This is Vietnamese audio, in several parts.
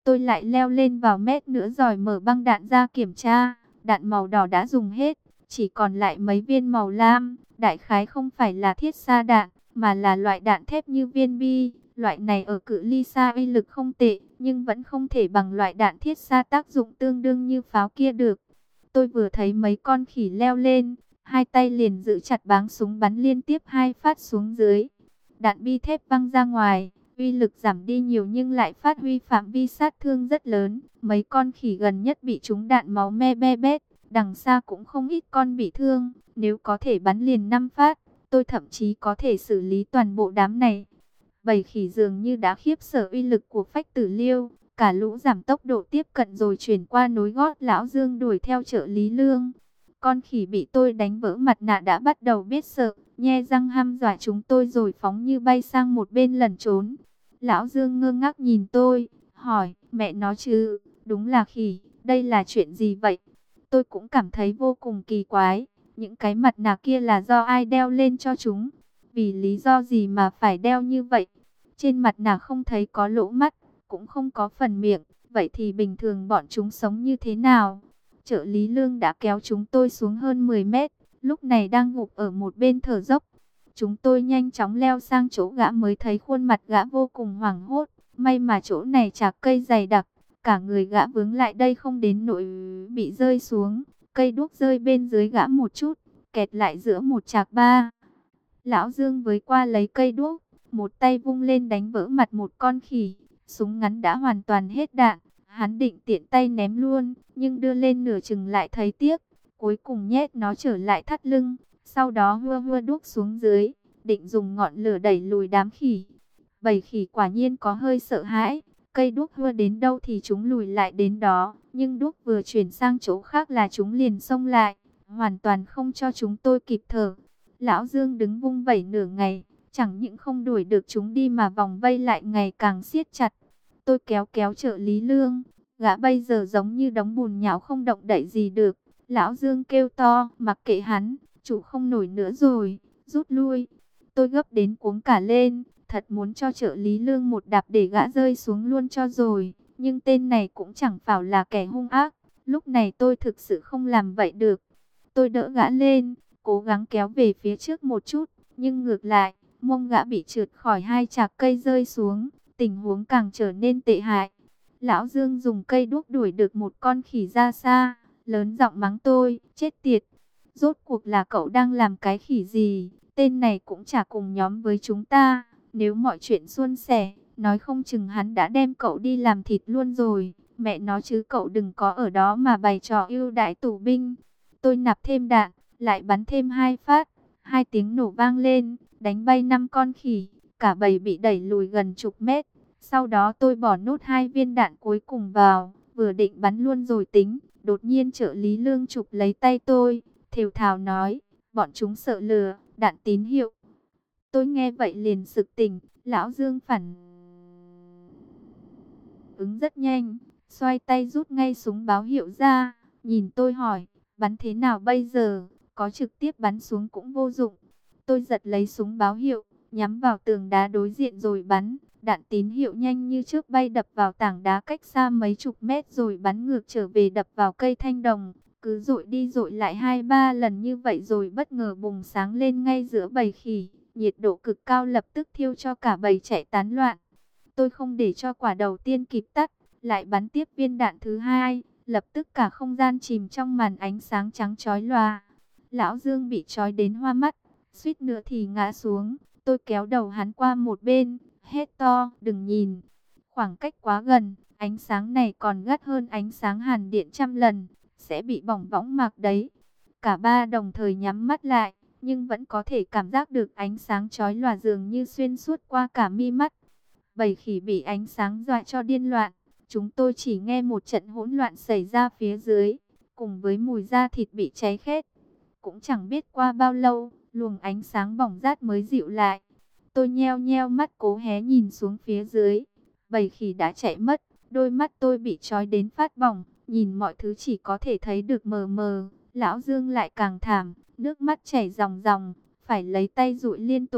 Tôi lại leo lên vào mét nữa rồi mở băng đạn ra kiểm tra. Đạn màu đỏ đã dùng hết, chỉ còn lại mấy viên màu lam. Đại khái không phải là thiết sa đạn, mà là loại đạn thép như viên bi. Loại này ở cự ly xa uy lực không tệ, nhưng vẫn không thể bằng loại đạn thiết sa tác dụng tương đương như pháo kia được. Tôi vừa thấy mấy con khỉ leo lên, hai tay liền giữ chặt báng súng bắn liên tiếp 2 phát xuống dưới. Đạn bi thép văng ra ngoài, uy lực giảm đi nhiều nhưng lại phát huy phạm vi sát thương rất lớn. Mấy con khỉ gần nhất bị trúng đạn máu me be bét, đằng xa cũng không ít con bị thương. Nếu có thể bắn liền 5 phát, tôi thậm chí có thể xử lý toàn bộ đám này. Bầy khỉ dường như đã khiếp sợ uy lực của phách tử liêu. Cả lũ giảm tốc độ tiếp cận rồi chuyển qua nối gót lão Dương đuổi theo trợ lý Lương. Con khỉ bị tôi đánh vỡ mặt nạ đã bắt đầu biết sợ, nhe răng hăm dọa chúng tôi rồi phóng như bay sang một bên lẩn trốn. Lão Dương ngơ ngác nhìn tôi, hỏi, mẹ nó chứ, đúng là khỉ, đây là chuyện gì vậy? Tôi cũng cảm thấy vô cùng kỳ quái, những cái mặt nạ kia là do ai đeo lên cho chúng? Vì lý do gì mà phải đeo như vậy? Trên mặt nạ không thấy có lỗ mắt, cũng không có phần miệng, vậy thì bình thường bọn chúng sống như thế nào? Trợ lý Lương đã kéo chúng tôi xuống hơn 10 mét, lúc này đang gục ở một bên thở dốc. Chúng tôi nhanh chóng leo sang chỗ gã mới thấy khuôn mặt gã vô cùng hoảng hốt. May mà chỗ này chạc cây dày đặc, cả người gã vướng lại đây không đến nỗi bị rơi xuống. Cây đuốc rơi bên dưới gã một chút, kẹt lại giữa một chạc ba. Lão Dương với qua lấy cây đuốc, một tay vung lên đánh vỡ mặt một con khỉ. Súng ngắn đã hoàn toàn hết đạn, hắn định tiện tay ném luôn, nhưng đưa lên nửa chừng lại thấy tiếc. Cuối cùng nhét nó trở lại thắt lưng, sau đó hưa hưa đuốc xuống dưới, định dùng ngọn lửa đẩy lùi đám khỉ. Bầy khỉ quả nhiên có hơi sợ hãi, cây đuốc hưa đến đâu thì chúng lùi lại đến đó, nhưng đuốc vừa chuyển sang chỗ khác là chúng liền xông lại, hoàn toàn không cho chúng tôi kịp thở. Lão Dương đứng vung vẩy nửa ngày, chẳng những không đuổi được chúng đi mà vòng vây lại ngày càng siết chặt. Tôi kéo kéo trợ lý Lương, gã bây giờ giống như đống bùn nhão không động đậy gì được. Lão Dương kêu to, mặc kệ hắn, chủ không nổi nữa rồi, rút lui. Tôi gấp đến cuống cả lên, thật muốn cho trợ lý Lương một đạp để gã rơi xuống luôn cho rồi. Nhưng tên này cũng chẳng phải là kẻ hung ác, lúc này tôi thực sự không làm vậy được. Tôi đỡ gã lên, cố gắng kéo về phía trước một chút, nhưng ngược lại, mông gã bị trượt khỏi hai chạc cây rơi xuống, tình huống càng trở nên tệ hại. Lão Dương dùng cây đuốc đuổi được một con khỉ ra xa, lớn giọng mắng tôi, chết tiệt. Rốt cuộc là cậu đang làm cái khỉ gì, tên này cũng chả cùng nhóm với chúng ta. Nếu mọi chuyện suôn sẻ, nói không chừng hắn đã đem cậu đi làm thịt luôn rồi. Mẹ nó chứ cậu đừng có ở đó mà bày trò ưu đãi tù binh. Tôi nạp thêm đạn, lại bắn thêm 2 phát. 2 tiếng nổ vang lên, đánh bay 5 con khỉ, cả bầy bị đẩy lùi gần chục mét. Sau đó tôi bỏ nốt 2 viên đạn cuối cùng vào, vừa định bắn luôn rồi tính. Đột nhiên trợ lý Lương chụp lấy tay tôi, thều thào nói, bọn chúng sợ lừa, đạn tín hiệu. Tôi nghe vậy liền sực tỉnh, lão Dương phản ứng rất nhanh, xoay tay rút ngay súng báo hiệu ra, nhìn tôi hỏi, bắn thế nào bây giờ, có trực tiếp bắn xuống cũng vô dụng. Tôi giật lấy súng báo hiệu, nhắm vào tường đá đối diện rồi bắn. Đạn tín hiệu nhanh như trước bay đập vào tảng đá cách xa mấy chục mét rồi bắn ngược trở về đập vào cây thanh đồng. Cứ dội đi dội lại 2-3 lần như vậy rồi bất ngờ bùng sáng lên ngay giữa bầy khỉ. Nhiệt độ cực cao lập tức thiêu cho cả bầy chạy tán loạn. Tôi không để cho quả đầu tiên kịp tắt, lại bắn tiếp viên đạn thứ hai. Lập tức cả không gian chìm trong màn ánh sáng trắng chói lòa. Lão Dương bị chói đến hoa mắt, suýt nữa thì ngã xuống. Tôi kéo đầu hắn qua một bên, hét to, đừng nhìn. Khoảng cách quá gần, ánh sáng này còn gắt hơn ánh sáng hàn điện trăm lần, sẽ bị bỏng võng mạc đấy. Cả ba đồng thời nhắm mắt lại, nhưng vẫn có thể cảm giác được ánh sáng chói lòa dường như xuyên suốt qua cả mi mắt. Bầy khỉ bị ánh sáng dọa cho điên loạn. Chúng tôi chỉ nghe một trận hỗn loạn xảy ra phía dưới, cùng với mùi da thịt bị cháy khét. Cũng chẳng biết qua bao lâu, luồng ánh sáng bỏng rát mới dịu lại. Tôi nheo nheo mắt cố hé nhìn xuống phía dưới. Bầy khỉ đã chạy mất, đôi mắt tôi bị trói đến phát bỏng, nhìn mọi thứ chỉ có thể thấy được mờ mờ. Lão Dương lại càng thảm, nước mắt chảy ròng ròng, phải lấy tay dụi liên tục.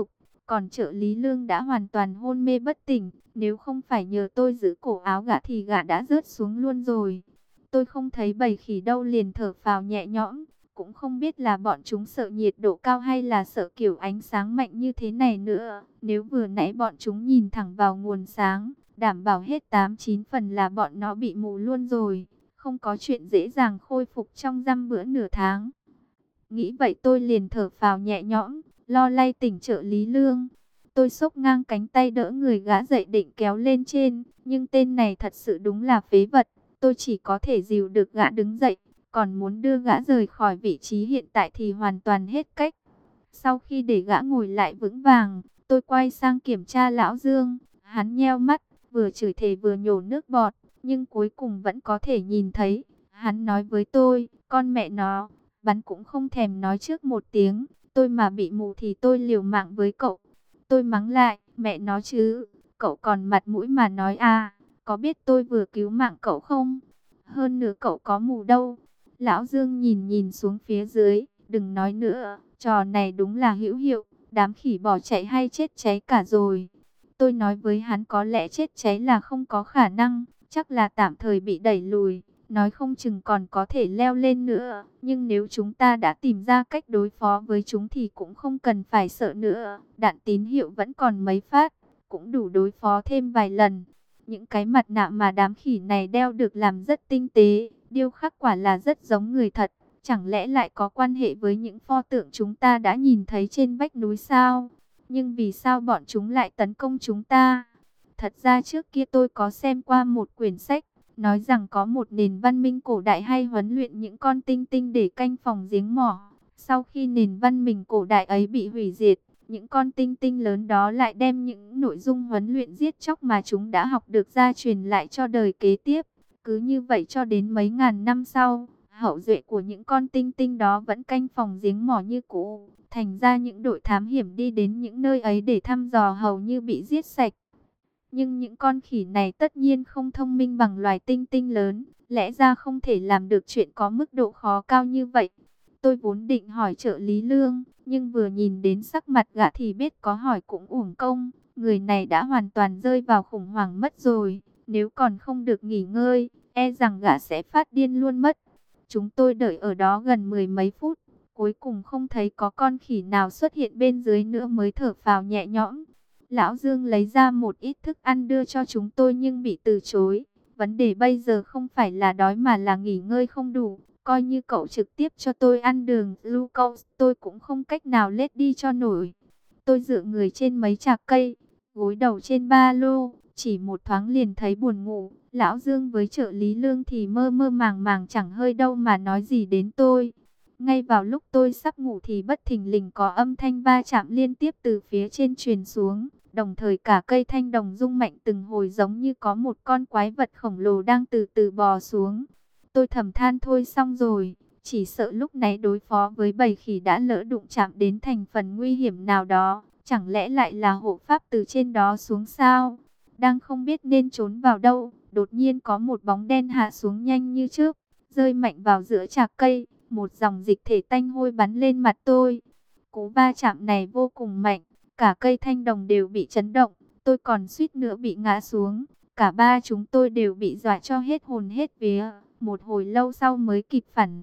Còn trợ lý Lương đã hoàn toàn hôn mê bất tỉnh. Nếu không phải nhờ tôi giữ cổ áo gã thì gã đã rớt xuống luôn rồi. Tôi không thấy bầy khỉ đâu, liền thở phào nhẹ nhõm. Cũng không biết là bọn chúng sợ nhiệt độ cao hay là sợ kiểu ánh sáng mạnh như thế này nữa. Nếu vừa nãy bọn chúng nhìn thẳng vào nguồn sáng, đảm bảo hết 8-9 phần là bọn nó bị mù luôn rồi. Không có chuyện dễ dàng khôi phục trong dăm bữa nửa tháng. Nghĩ vậy tôi liền thở phào nhẹ nhõm, lo lay tỉnh trợ lý Lương. Tôi xốc ngang cánh tay đỡ người gã dậy định kéo lên trên, nhưng tên này thật sự đúng là phế vật. Tôi chỉ có thể dìu được gã đứng dậy, còn muốn đưa gã rời khỏi vị trí hiện tại thì hoàn toàn hết cách. Sau khi để gã ngồi lại vững vàng, tôi quay sang kiểm tra lão Dương. Hắn nheo mắt, vừa chửi thề vừa nhổ nước bọt, nhưng cuối cùng vẫn có thể nhìn thấy. Hắn nói với tôi, con mẹ nó, bắn cũng không thèm nói trước một tiếng, tôi mà bị mù thì tôi liều mạng với cậu. Tôi mắng lại, mẹ nó chứ, cậu còn mặt mũi mà nói à, có biết tôi vừa cứu mạng cậu không? Hơn nữa cậu có mù đâu. Lão Dương nhìn nhìn xuống phía dưới, đừng nói nữa, trò này đúng là hữu hiệu, đám khỉ bỏ chạy hay chết cháy cả rồi. Tôi nói với hắn có lẽ chết cháy là không có khả năng, chắc là tạm thời bị đẩy lùi, nói không chừng còn có thể leo lên nữa. Nhưng nếu chúng ta đã tìm ra cách đối phó với chúng thì cũng không cần phải sợ nữa. Đạn tín hiệu vẫn còn mấy phát, cũng đủ đối phó thêm vài lần. Những cái mặt nạ mà đám khỉ này đeo được làm rất tinh tế, điêu khắc quả là rất giống người thật. Chẳng lẽ lại có quan hệ với những pho tượng chúng ta đã nhìn thấy trên vách núi sao? Nhưng vì sao bọn chúng lại tấn công chúng ta? Thật ra trước kia tôi có xem qua một quyển sách, nói rằng có một nền văn minh cổ đại hay huấn luyện những con tinh tinh để canh phòng giếng mỏ. Sau khi nền văn minh cổ đại ấy bị hủy diệt, những con tinh tinh lớn đó lại đem những nội dung huấn luyện giết chóc mà chúng đã học được ra truyền lại cho đời kế tiếp. Cứ như vậy cho đến mấy ngàn năm sau, hậu duệ của những con tinh tinh đó vẫn canh phòng giếng mỏ như cũ. Thành ra những đội thám hiểm đi đến những nơi ấy để thăm dò hầu như bị giết sạch. Nhưng những con khỉ này tất nhiên không thông minh bằng loài tinh tinh lớn, lẽ ra không thể làm được chuyện có mức độ khó cao như vậy. Tôi vốn định hỏi trợ lý Lương, nhưng vừa nhìn đến sắc mặt gã thì biết có hỏi cũng uổng công. Người này đã hoàn toàn rơi vào khủng hoảng mất rồi, nếu còn không được nghỉ ngơi, e rằng gã sẽ phát điên luôn mất. Chúng tôi đợi ở đó gần 10 mấy phút, cuối cùng không thấy có con khỉ nào xuất hiện bên dưới nữa mới thở phào nhẹ nhõm. Lão Dương lấy ra một ít thức ăn đưa cho chúng tôi nhưng bị từ chối. Vấn đề bây giờ không phải là đói mà là nghỉ ngơi không đủ. Coi như cậu trực tiếp cho tôi ăn đường glucose, tôi cũng không cách nào lết đi cho nổi. Tôi dựa người trên mấy chạc cây, gối đầu trên ba lô, chỉ một thoáng liền thấy buồn ngủ. Lão Dương với trợ lý Lương thì mơ mơ màng màng chẳng hơi đâu mà nói gì đến tôi. Ngay vào lúc tôi sắp ngủ thì bất thình lình có âm thanh va chạm liên tiếp từ phía trên truyền xuống. Đồng thời cả cây thanh đồng rung mạnh từng hồi giống như có một con quái vật khổng lồ đang từ từ bò xuống. Tôi thầm than thôi xong rồi, chỉ sợ lúc này đối phó với bầy khỉ đã lỡ đụng chạm đến thành phần nguy hiểm nào đó. Chẳng lẽ lại là hộ pháp từ trên đó xuống sao? Đang không biết nên trốn vào đâu, đột nhiên có một bóng đen hạ xuống nhanh như trước, rơi mạnh vào giữa chạc cây. Một dòng dịch thể tanh hôi bắn lên mặt tôi. Cú va chạm này vô cùng mạnh, cả cây thanh đồng đều bị chấn động, tôi còn suýt nữa bị ngã xuống. Cả ba chúng tôi đều bị dọa cho hết hồn hết vía, một hồi lâu sau mới kịp phản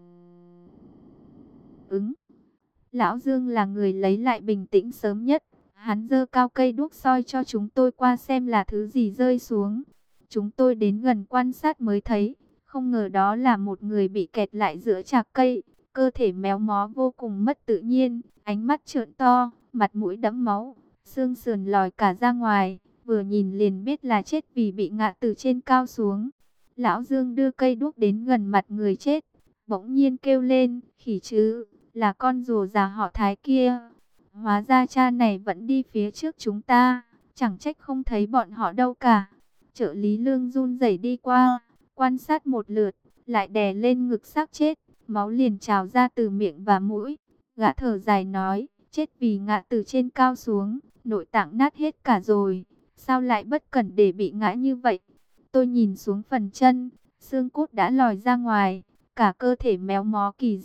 ứng. Lão Dương là người lấy lại bình tĩnh sớm nhất, hắn giơ cao cây đuốc soi cho chúng tôi qua xem là thứ gì rơi xuống. Chúng tôi đến gần quan sát mới thấy, không ngờ đó là một người bị kẹt lại giữa chạc cây, cơ thể méo mó vô cùng mất tự nhiên, ánh mắt trợn to, mặt mũi đẫm máu, xương sườn lòi cả ra ngoài, vừa nhìn liền biết là chết vì bị ngã từ trên cao xuống. Lão Dương đưa cây đuốc đến gần mặt người chết, bỗng nhiên kêu lên, khỉ chứ, là con rùa già họ Thái kia. Hóa ra cha này vẫn đi phía trước chúng ta, chẳng trách không thấy bọn họ đâu cả. Trợ lý Lương run rẩy đi qua, quan sát một lượt, lại đè lên ngực xác chết, máu liền trào ra từ miệng và mũi. Gã thở dài nói, chết vì ngã từ trên cao xuống, nội tạng nát hết cả rồi, sao lại bất cẩn để bị ngã như vậy. Tôi nhìn xuống phần chân, xương cốt đã lòi ra ngoài, cả cơ thể méo mó kỳ dị,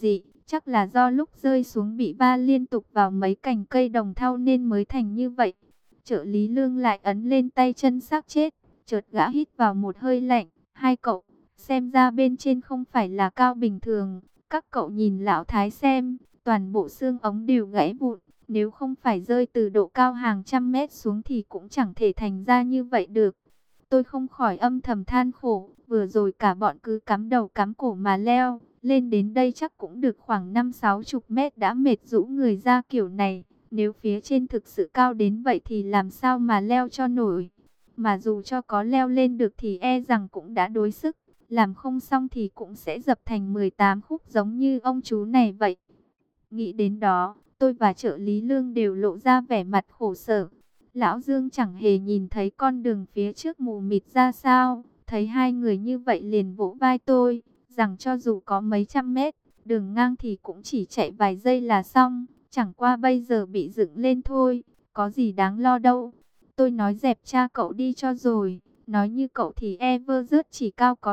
Chắc là do lúc rơi xuống bị va liên tục vào mấy cành cây đồng thau nên mới thành như vậy. Trợ lý Lương lại ấn lên tay chân xác chết, chợt gã hít vào một hơi lạnh. Hai cậu, xem ra bên trên không phải là cao bình thường. Các cậu nhìn lão Thái xem, toàn bộ xương ống đều gãy vụn. Nếu không phải rơi từ độ cao hàng trăm mét xuống thì cũng chẳng thể thành ra như vậy được. Tôi không khỏi âm thầm than khổ, vừa rồi cả bọn cứ cắm đầu cắm cổ mà leo. Lên đến đây chắc cũng được khoảng 5-60 mét đã mệt rũ người ra kiểu này. Nếu phía trên thực sự cao đến vậy thì làm sao mà leo cho nổi. Mà dù cho có leo lên được thì e rằng cũng đã đuối sức. Làm không xong thì cũng sẽ dập thành 18 khúc giống như ông chú này vậy. Nghĩ đến đó, tôi và trợ lý Lương đều lộ ra vẻ mặt khổ sở. Lão Dương chẳng hề nhìn thấy con đường phía trước mù mịt ra sao. Thấy hai người như vậy liền vỗ vai tôi, rằng cho dù có mấy trăm mét, đường ngang thì cũng chỉ chạy vài giây là xong. Chẳng qua bây giờ bị dựng lên thôi, có gì đáng lo đâu. Tôi nói dẹp cha cậu đi cho rồi. Nói như cậu thì Everest chỉ cao có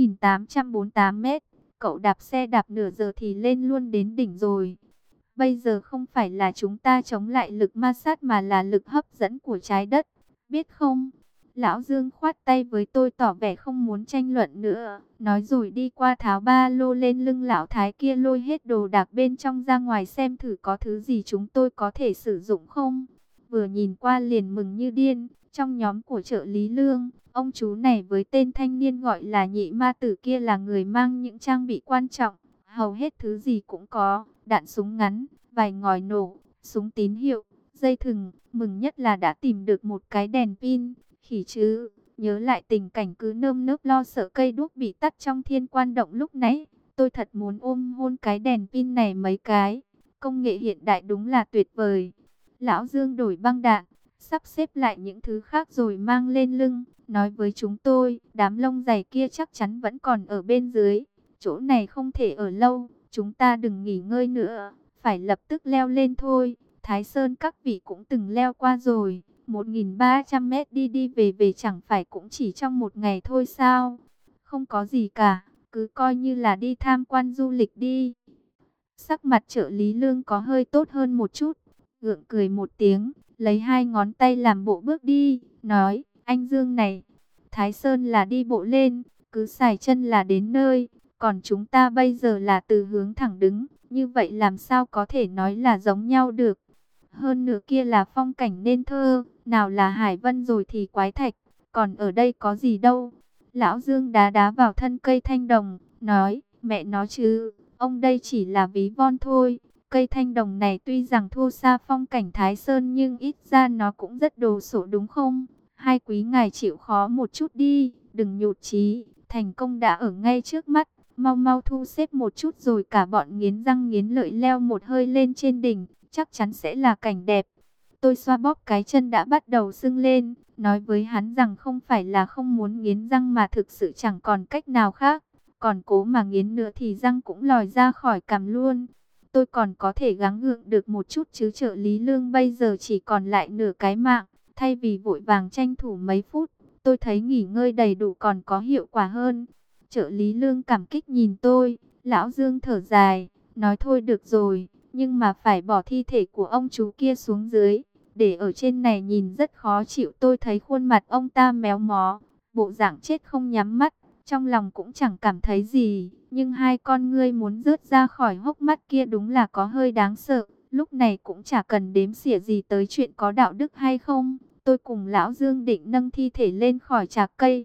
8.848 mét. Cậu đạp xe đạp nửa giờ thì lên luôn đến đỉnh rồi. Bây giờ không phải là chúng ta chống lại lực ma sát mà là lực hấp dẫn của trái đất. Biết không? Lão Dương khoát tay với tôi tỏ vẻ không muốn tranh luận nữa. Nói rồi đi qua tháo ba lô lên lưng lão Thái kia, lôi hết đồ đạc bên trong ra ngoài xem thử có thứ gì chúng tôi có thể sử dụng không. Vừa nhìn qua liền mừng như điên. Trong nhóm của trợ lý Lương, ông chú này với tên thanh niên gọi là Nhị Ma Tử kia là người mang những trang bị quan trọng. Hầu hết thứ gì cũng có, đạn súng ngắn, vài ngòi nổ, súng tín hiệu, dây thừng. Mừng nhất là đã tìm được một cái đèn pin. Khỉ chứ, nhớ lại tình cảnh cứ nơm nớp lo sợ cây đuốc bị tắt trong Thiên Quan Động lúc nãy. Tôi thật muốn ôm hôn cái đèn pin này mấy cái. Công nghệ hiện đại đúng là tuyệt vời. Lão Dương đổi băng đạn, sắp xếp lại những thứ khác rồi mang lên lưng. Nói với chúng tôi, đám lông dày kia chắc chắn vẫn còn ở bên dưới. Chỗ này không thể ở lâu, chúng ta đừng nghỉ ngơi nữa, phải lập tức leo lên thôi. Thái Sơn các vị cũng từng leo qua rồi, 1.300 mét đi đi về về chẳng phải cũng chỉ trong một ngày thôi sao? Không có gì cả, cứ coi như là đi tham quan du lịch đi. Sắc mặt trợ lý Lương có hơi tốt hơn một chút, gượng cười một tiếng, lấy hai ngón tay làm bộ bước đi, nói, anh Dương này, Thái Sơn là đi bộ lên, cứ xài chân là đến nơi. Còn chúng ta bây giờ là từ hướng thẳng đứng, như vậy làm sao có thể nói là giống nhau được. Hơn nữa kia là phong cảnh nên thơ, nào là hải vân rồi thì quái thạch, còn ở đây có gì đâu. Lão Dương đá đá vào thân cây thanh đồng, nói, mẹ nó chứ, ông đây chỉ là ví von thôi. Cây thanh đồng này tuy rằng thua xa phong cảnh Thái Sơn nhưng ít ra nó cũng rất đồ sộ đúng không? Hai quý ngài chịu khó một chút đi, đừng nhụt chí, thành công đã ở ngay trước mắt. Mau mau thu xếp một chút rồi cả bọn nghiến răng nghiến lợi leo một hơi lên trên đỉnh, chắc chắn sẽ là cảnh đẹp. Tôi xoa bóp cái chân đã bắt đầu sưng lên, nói với hắn rằng không phải là không muốn nghiến răng mà thực sự chẳng còn cách nào khác. Còn cố mà nghiến nữa thì răng cũng lòi ra khỏi cằm luôn. Tôi còn có thể gắng gượng được một chút chứ trợ lý Lương bây giờ chỉ còn lại nửa cái mạng. Thay vì vội vàng tranh thủ mấy phút, tôi thấy nghỉ ngơi đầy đủ còn có hiệu quả hơn. Trợ lý Lương cảm kích nhìn tôi, lão Dương thở dài, nói thôi được rồi, nhưng mà phải bỏ thi thể của ông chú kia xuống dưới, để ở trên này nhìn rất khó chịu. Tôi thấy khuôn mặt ông ta méo mó, bộ dạng chết không nhắm mắt, trong lòng cũng chẳng cảm thấy gì, nhưng hai con ngươi muốn rớt ra khỏi hốc mắt kia đúng là có hơi đáng sợ. Lúc này cũng chả cần đếm xỉa gì tới chuyện có đạo đức hay không, tôi cùng lão Dương định nâng thi thể lên khỏi trạc cây.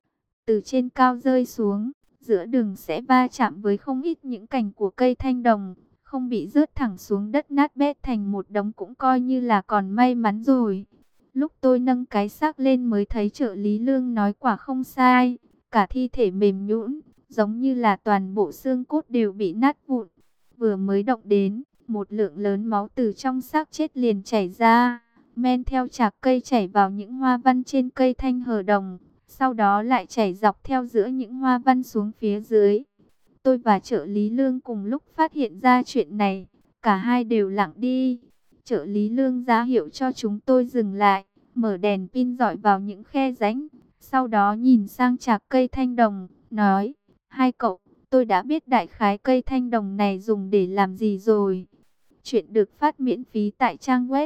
Từ trên cao rơi xuống, giữa đường sẽ va chạm với không ít những cành của cây thanh đồng, không bị rớt thẳng xuống đất nát bét thành một đống cũng coi như là còn may mắn rồi. Lúc tôi nâng cái xác lên mới thấy trợ lý Lương nói quả không sai, cả thi thể mềm nhũn, giống như là toàn bộ xương cốt đều bị nát vụn. Vừa mới động đến, một lượng lớn máu từ trong xác chết liền chảy ra, men theo chạc cây chảy vào những hoa văn trên cây thanh hờ đồng. Sau đó lại chảy dọc theo giữa những hoa văn xuống phía dưới. Tôi và trợ lý Lương cùng lúc phát hiện ra chuyện này. Cả hai đều lặng đi. Trợ lý Lương ra hiệu cho chúng tôi dừng lại. Mở đèn pin dọi vào những khe rãnh. Sau đó nhìn sang chạc cây thanh đồng. Nói, hai cậu, Tôi đã biết đại khái cây thanh đồng này dùng để làm gì rồi. Chuyện được phát miễn phí tại trang web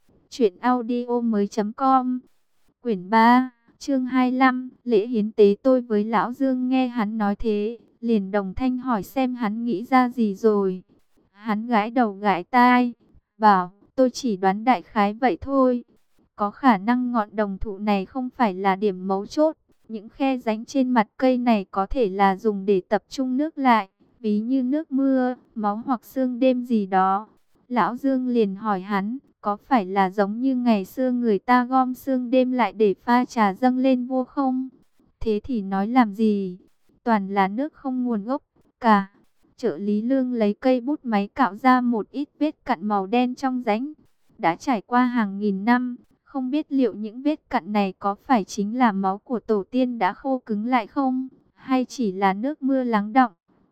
truyệnaudiomoi.com. Quyển 3, chương 25, lễ hiến tế. Tôi với Lão Dương nghe hắn nói thế, liền đồng thanh hỏi xem hắn nghĩ ra gì rồi. Hắn gãi đầu gãi tai, bảo tôi chỉ đoán đại khái vậy thôi. Có khả năng ngọn đồng thụ này không phải là điểm mấu chốt. Những khe rãnh trên mặt cây này có thể là dùng để tập trung nước lại, ví như nước mưa, máu hoặc sương đêm gì đó. Lão Dương liền hỏi hắn, có phải là giống như ngày xưa người ta gom sương đêm lại để pha trà dâng lên vua không? Thế thì nói làm gì? Toàn là nước không nguồn gốc cả. Trợ lý Lương lấy cây bút máy cạo ra một ít vết cặn màu đen trong rãnh. Đã trải qua hàng nghìn năm, không biết liệu những vết cặn này có phải chính là máu của tổ tiên đã khô cứng lại không? Hay chỉ là nước mưa lắng đọng?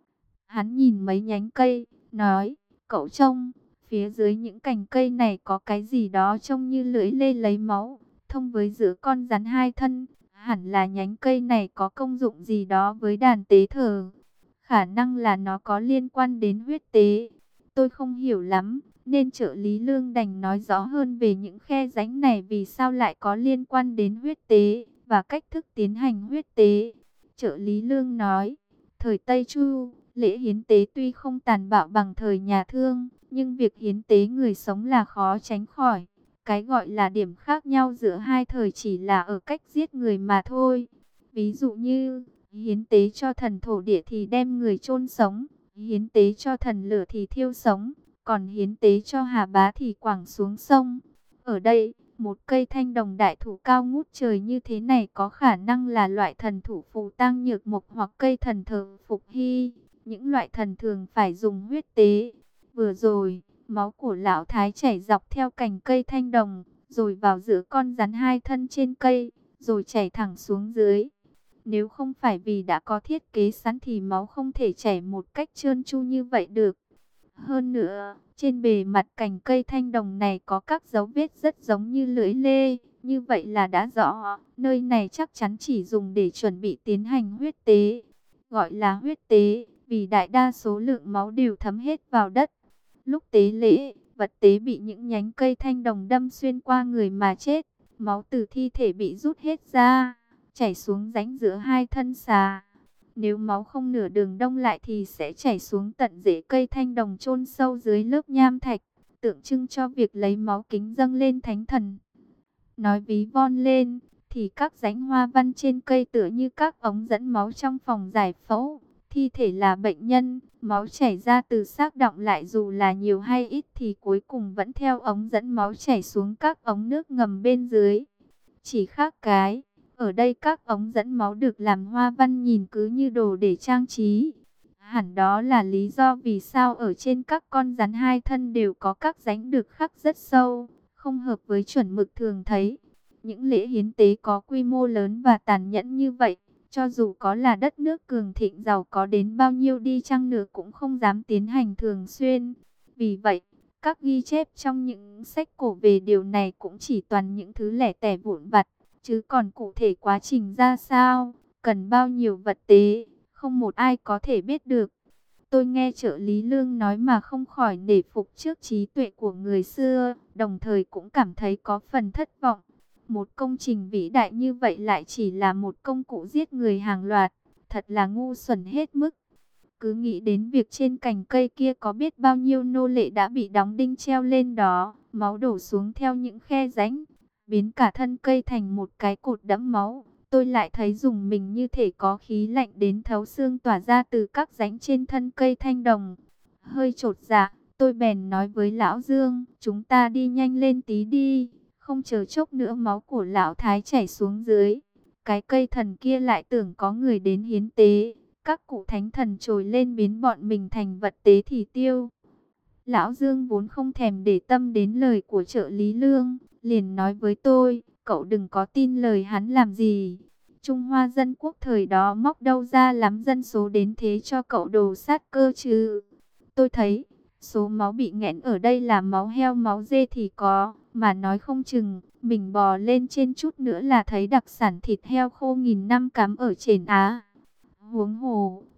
Hắn nhìn mấy nhánh cây, nói, cậu trông, phía dưới những cành cây này có cái gì đó trông như lưỡi lê lấy máu, thông với giữa con rắn hai thân. Hẳn là nhánh cây này có công dụng gì đó với đàn tế thờ. Khả năng là nó có liên quan đến huyết tế. Tôi không hiểu lắm, nên trợ lý Lương đành nói rõ hơn về những khe rãnh này vì sao lại có liên quan đến huyết tế và cách thức tiến hành huyết tế. Trợ lý Lương nói, thời Tây Chu, lễ hiến tế tuy không tàn bạo bằng thời nhà Thương, nhưng việc hiến tế người sống là khó tránh khỏi. Cái gọi là điểm khác nhau giữa hai thời chỉ là ở cách giết người mà thôi. Ví dụ như, hiến tế cho thần thổ địa thì đem người chôn sống, hiến tế cho thần lửa thì thiêu sống, còn hiến tế cho Hà Bá thì quẳng xuống sông. Ở đây, một cây thanh đồng đại thụ cao ngút trời như thế này có khả năng là loại thần thụ phù tang nhược mộc hoặc cây thần thờ Phục Hy. Những loại thần thường phải dùng huyết tế. Vừa rồi, máu của lão thái chảy dọc theo cành cây thanh đồng, rồi vào giữa con rắn hai thân trên cây, rồi chảy thẳng xuống dưới. Nếu không phải vì đã có thiết kế sẵn thì máu không thể chảy một cách trơn tru như vậy được. Hơn nữa, trên bề mặt cành cây thanh đồng này có các dấu vết rất giống như lưỡi lê. Như vậy là đã rõ, nơi này chắc chắn chỉ dùng để chuẩn bị tiến hành huyết tế. Gọi là huyết tế, vì đại đa số lượng máu đều thấm hết vào đất. Lúc tế lễ, vật tế bị những nhánh cây thanh đồng đâm xuyên qua người mà chết. Máu từ thi thể bị rút hết ra, chảy xuống rãnh giữa hai thân xà. Nếu máu không nửa đường đông lại thì sẽ chảy xuống tận rễ cây thanh đồng chôn sâu dưới lớp nham thạch, tượng trưng cho việc lấy máu kính dâng lên thánh thần. Nói ví von lên, thì các rãnh hoa văn trên cây tựa như các ống dẫn máu trong phòng giải phẫu. Thi thể là bệnh nhân, máu chảy ra từ xác đọng lại dù là nhiều hay ít thì cuối cùng vẫn theo ống dẫn máu chảy xuống các ống nước ngầm bên dưới. Chỉ khác cái, ở đây các ống dẫn máu được làm hoa văn nhìn cứ như đồ để trang trí. Hẳn đó là lý do vì sao ở trên các con rắn hai thân đều có các rãnh được khắc rất sâu, không hợp với chuẩn mực thường thấy. Những lễ hiến tế có quy mô lớn và tàn nhẫn như vậy, cho dù có là đất nước cường thịnh giàu có đến bao nhiêu đi chăng nữa cũng không dám tiến hành thường xuyên. Vì vậy, các ghi chép trong những sách cổ về điều này cũng chỉ toàn những thứ lẻ tẻ vụn vặt, chứ còn cụ thể quá trình ra sao, cần bao nhiêu vật tế, không một ai có thể biết được. Tôi nghe trợ lý Lương nói mà không khỏi nể phục trước trí tuệ của người xưa, đồng thời cũng cảm thấy có phần thất vọng. Một công trình vĩ đại như vậy lại chỉ là một công cụ giết người hàng loạt, thật là ngu xuẩn hết mức. Cứ nghĩ đến việc trên cành cây kia có biết bao nhiêu nô lệ đã bị đóng đinh treo lên đó, máu đổ xuống theo những khe rãnh, biến cả thân cây thành một cái cột đẫm máu. Tôi lại thấy rùng mình như thể có khí lạnh đến thấu xương tỏa ra từ các rãnh trên thân cây thanh đồng. Hơi chột dạ, tôi bèn nói với Lão Dương, chúng ta đi nhanh lên tí đi, không chờ chốc nữa máu của Lão Thái chảy xuống dưới. Cái cây thần kia lại tưởng có người đến hiến tế, các cụ thánh thần trồi lên biến bọn mình thành vật tế thì tiêu. Lão Dương vốn không thèm để tâm đến lời của trợ lý Lương, liền nói với tôi, cậu đừng có tin lời hắn làm gì. Trung Hoa dân quốc thời đó móc đâu ra lắm dân số đến thế cho cậu đồ sát cơ chứ. Tôi thấy, số máu bị nghẽn ở đây là máu heo máu dê thì có, mà nói không chừng, mình bò lên trên chút nữa là thấy đặc sản thịt heo khô nghìn năm cắm ở trên Á. Huống hồ,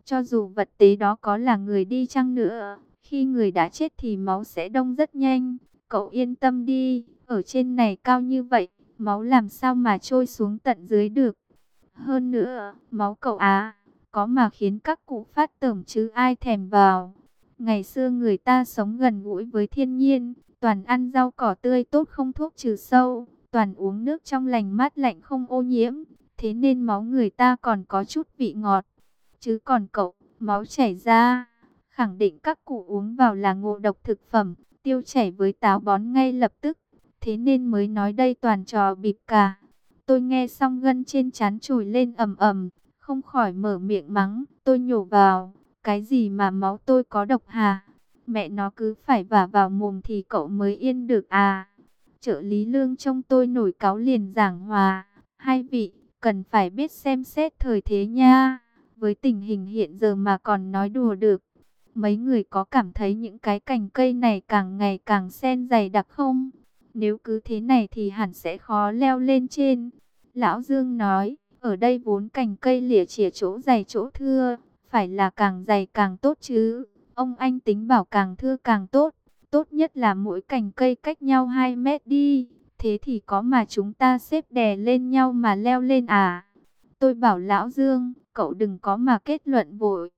Cho dù vật tế đó có là người đi chăng nữa, khi người đã chết thì máu sẽ đông rất nhanh. Cậu yên tâm đi, ở trên này cao như vậy, máu làm sao mà trôi xuống tận dưới được. Hơn nữa, máu cậu có mà khiến các cụ phát tởm chứ ai thèm vào. Ngày xưa người ta sống gần gũi với thiên nhiên, toàn ăn rau cỏ tươi tốt không thuốc trừ sâu, toàn uống nước trong lành mát lạnh không ô nhiễm. Thế nên máu người ta còn có chút vị ngọt. Chứ còn cậu, máu chảy ra, khẳng định các cụ uống vào là ngộ độc thực phẩm, tiêu chảy với táo bón ngay lập tức. Thế nên mới nói đây toàn trò bịp cả. Tôi nghe xong gân trên trán trồi lên ầm ầm, không khỏi mở miệng mắng. Tôi nhổ vào, cái gì mà máu tôi có độc hả? Mẹ nó cứ phải vả vào mồm thì cậu mới yên được à? Trợ lý Lương trông tôi nổi cáu liền giảng hòa. Hai vị, cần phải biết xem xét thời thế nha. Với tình hình hiện giờ mà còn nói đùa được. Mấy người có cảm thấy những cái cành cây này càng ngày càng xen dày đặc không? Nếu cứ thế này thì hẳn sẽ khó leo lên trên. Lão Dương nói, ở đây vốn cành cây lìa chìa chỗ dày chỗ thưa, phải là càng dày càng tốt chứ. Ông anh tính bảo càng thưa càng tốt, tốt nhất là mỗi cành cây cách nhau 2 mét đi. Thế thì có mà chúng ta xếp đè lên nhau mà leo lên à? Tôi bảo Lão Dương, cậu đừng có mà kết luận vội.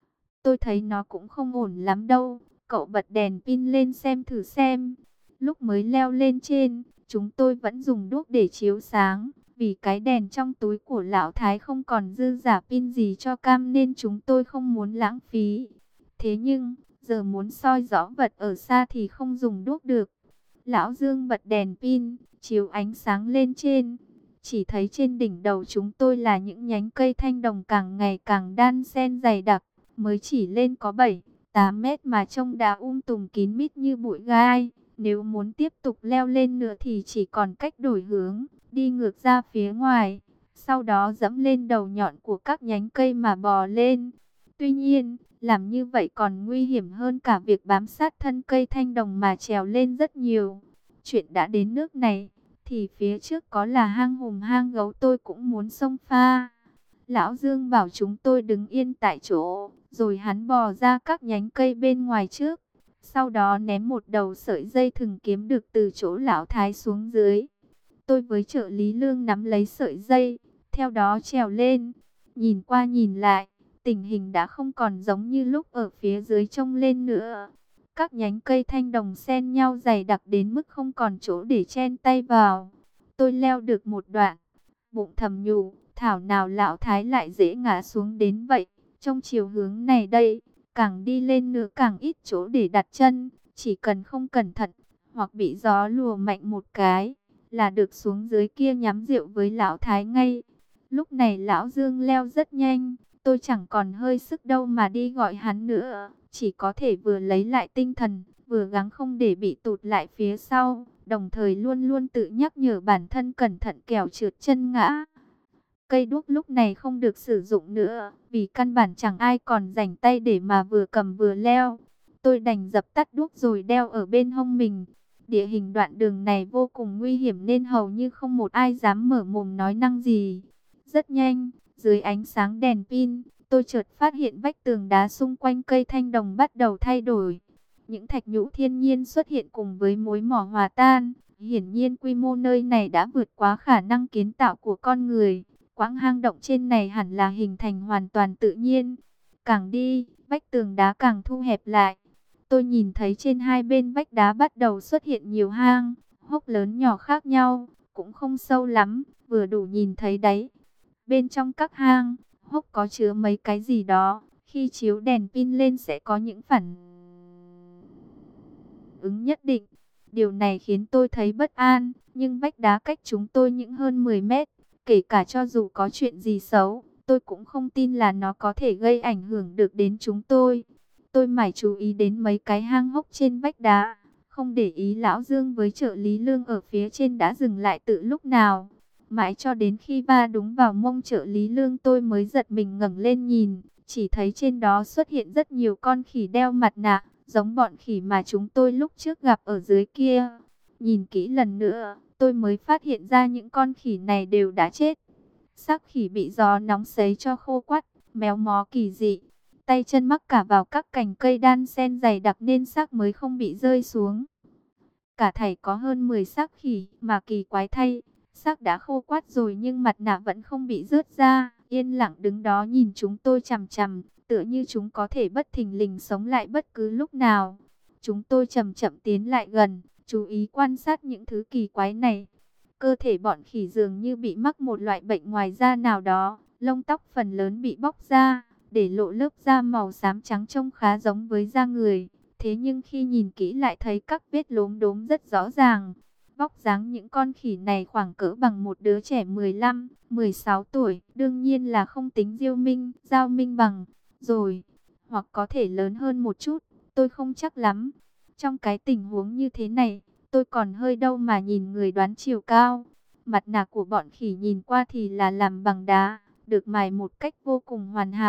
Tôi thấy nó cũng không ổn lắm đâu. Cậu bật đèn pin lên xem thử xem. Lúc mới leo lên trên, chúng tôi vẫn dùng đuốc để chiếu sáng. Vì cái đèn trong túi của Lão Thái không còn dư giả pin gì cho cam nên chúng tôi không muốn lãng phí. Thế nhưng, giờ muốn soi rõ vật ở xa thì không dùng đuốc được. Lão Dương bật đèn pin, chiếu ánh sáng lên trên. Chỉ thấy trên đỉnh đầu chúng tôi là những nhánh cây thanh đồng càng ngày càng đan xen dày đặc. Mới chỉ lên có 7-8 mét mà trông đã tùm kín mít như bụi gai. Nếu muốn tiếp tục leo lên nữa thì chỉ còn cách đổi hướng, đi ngược ra phía ngoài. Sau đó dẫm lên đầu nhọn của các nhánh cây mà bò lên. Tuy nhiên, làm như vậy còn nguy hiểm hơn cả việc bám sát thân cây thanh đồng mà trèo lên rất nhiều. Chuyện đã đến nước này, thì phía trước có là hang hùm hang gấu tôi cũng muốn xông pha. Lão Dương bảo chúng tôi đứng yên tại chỗ, rồi hắn bò ra các nhánh cây bên ngoài trước. Sau đó ném một đầu sợi dây thừng kiếm được từ chỗ Lão Thái xuống dưới. Tôi với trợ lý Lương nắm lấy sợi dây, theo đó trèo lên. Nhìn qua nhìn lại, tình hình đã không còn giống như lúc ở phía dưới trông lên nữa. Các nhánh cây thanh đồng xen nhau dày đặc đến mức không còn chỗ để chen tay vào. Tôi leo được một đoạn, bụng thầm nhủ, thảo nào Lão Thái lại dễ ngã xuống đến vậy. Trong chiều hướng này đây, càng đi lên nữa càng ít chỗ để đặt chân. Chỉ cần không cẩn thận, hoặc bị gió lùa mạnh một cái, là được xuống dưới kia nhắm rượu với Lão Thái ngay. Lúc này Lão Dương leo rất nhanh, tôi chẳng còn hơi sức đâu mà đi gọi hắn nữa. Chỉ có thể vừa lấy lại tinh thần, vừa gắng không để bị tụt lại phía sau, đồng thời luôn luôn tự nhắc nhở bản thân cẩn thận kẻo trượt chân ngã. Cây đuốc lúc này không được sử dụng nữa, vì căn bản chẳng ai còn rảnh tay để mà vừa cầm vừa leo. Tôi đành dập tắt đuốc rồi đeo ở bên hông mình. Địa hình đoạn đường này vô cùng nguy hiểm nên hầu như không một ai dám mở mồm nói năng gì. Rất nhanh, dưới ánh sáng đèn pin, tôi chợt phát hiện vách tường đá xung quanh cây thanh đồng bắt đầu thay đổi. Những thạch nhũ thiên nhiên xuất hiện cùng với mối mỏ hòa tan. Hiển nhiên quy mô nơi này đã vượt quá khả năng kiến tạo của con người. Quãng hang động trên này hẳn là hình thành hoàn toàn tự nhiên. Càng đi, vách tường đá càng thu hẹp lại. Tôi nhìn thấy trên hai bên vách đá bắt đầu xuất hiện nhiều hang, hốc lớn nhỏ khác nhau, cũng không sâu lắm, vừa đủ nhìn thấy đáy. Bên trong các hang, hốc có chứa mấy cái gì đó, khi chiếu đèn pin lên sẽ có những phản ứng nhất định. Điều này khiến tôi thấy bất an, nhưng vách đá cách chúng tôi những hơn 10 mét. Kể cả cho dù có chuyện gì xấu, tôi cũng không tin là nó có thể gây ảnh hưởng được đến chúng tôi. Tôi mải chú ý đến mấy cái hang hốc trên vách đá, không để ý Lão Dương với trợ lý Lương ở phía trên đã dừng lại từ lúc nào. Mãi cho đến khi va đúng vào mông trợ lý Lương tôi mới giật mình ngẩng lên nhìn, chỉ thấy trên đó xuất hiện rất nhiều con khỉ đeo mặt nạ, giống bọn khỉ mà chúng tôi lúc trước gặp ở dưới kia. Nhìn kỹ lần nữa, tôi mới phát hiện ra những con khỉ này đều đã chết. Xác khỉ bị gió nóng sấy cho khô quắt, méo mó kỳ dị. tay chân mắc cả vào các cành cây đan sen dày đặc nên xác mới không bị rơi xuống. Cả thảy có hơn 10 xác khỉ, mà kỳ quái thay, xác đã khô quắt rồi nhưng mặt nạ vẫn không bị rớt ra, yên lặng đứng đó nhìn chúng tôi chằm chằm, tựa như chúng có thể bất thình lình sống lại bất cứ lúc nào. Chúng tôi chậm chậm tiến lại gần, chú ý quan sát những thứ kỳ quái này. Cơ thể bọn khỉ dường như bị mắc một loại bệnh ngoài da nào đó, lông tóc phần lớn bị bóc ra, để lộ lớp da màu xám trắng trông khá giống với da người. Thế nhưng khi nhìn kỹ lại thấy các vết lốm đốm rất rõ ràng. Vóc dáng những con khỉ này khoảng cỡ bằng một đứa trẻ 15, 16 tuổi, đương nhiên là không tính Diêu Minh, Giao Minh bằng rồi, hoặc có thể lớn hơn một chút, tôi không chắc lắm. Trong cái tình huống như thế này, tôi còn hơi đâu mà nhìn người đoán chiều cao. Mặt nạ của bọn khỉ nhìn qua thì là làm bằng đá, được mài một cách vô cùng